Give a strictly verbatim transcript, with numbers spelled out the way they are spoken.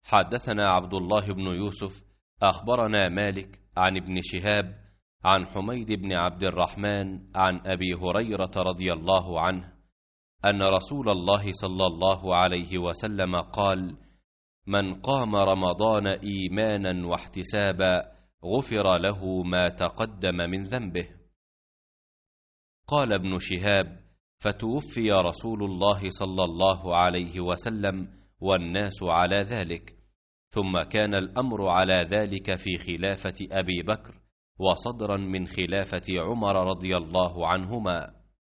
حدثنا عبد الله بن يوسف أخبرنا مالك عن ابن شهاب عن حميد بن عبد الرحمن عن أبي هريرة رضي الله عنه أن رسول الله صلى الله عليه وسلم قال: من قام رمضان إيمانا واحتسابا غفر له ما تقدم من ذنبه. قال ابن شهاب: فتوفي رسول الله صلى الله عليه وسلم والناس على ذلك، ثم كان الأمر على ذلك في خلافة أبي بكر وصدرا من خلافة عمر رضي الله عنهما.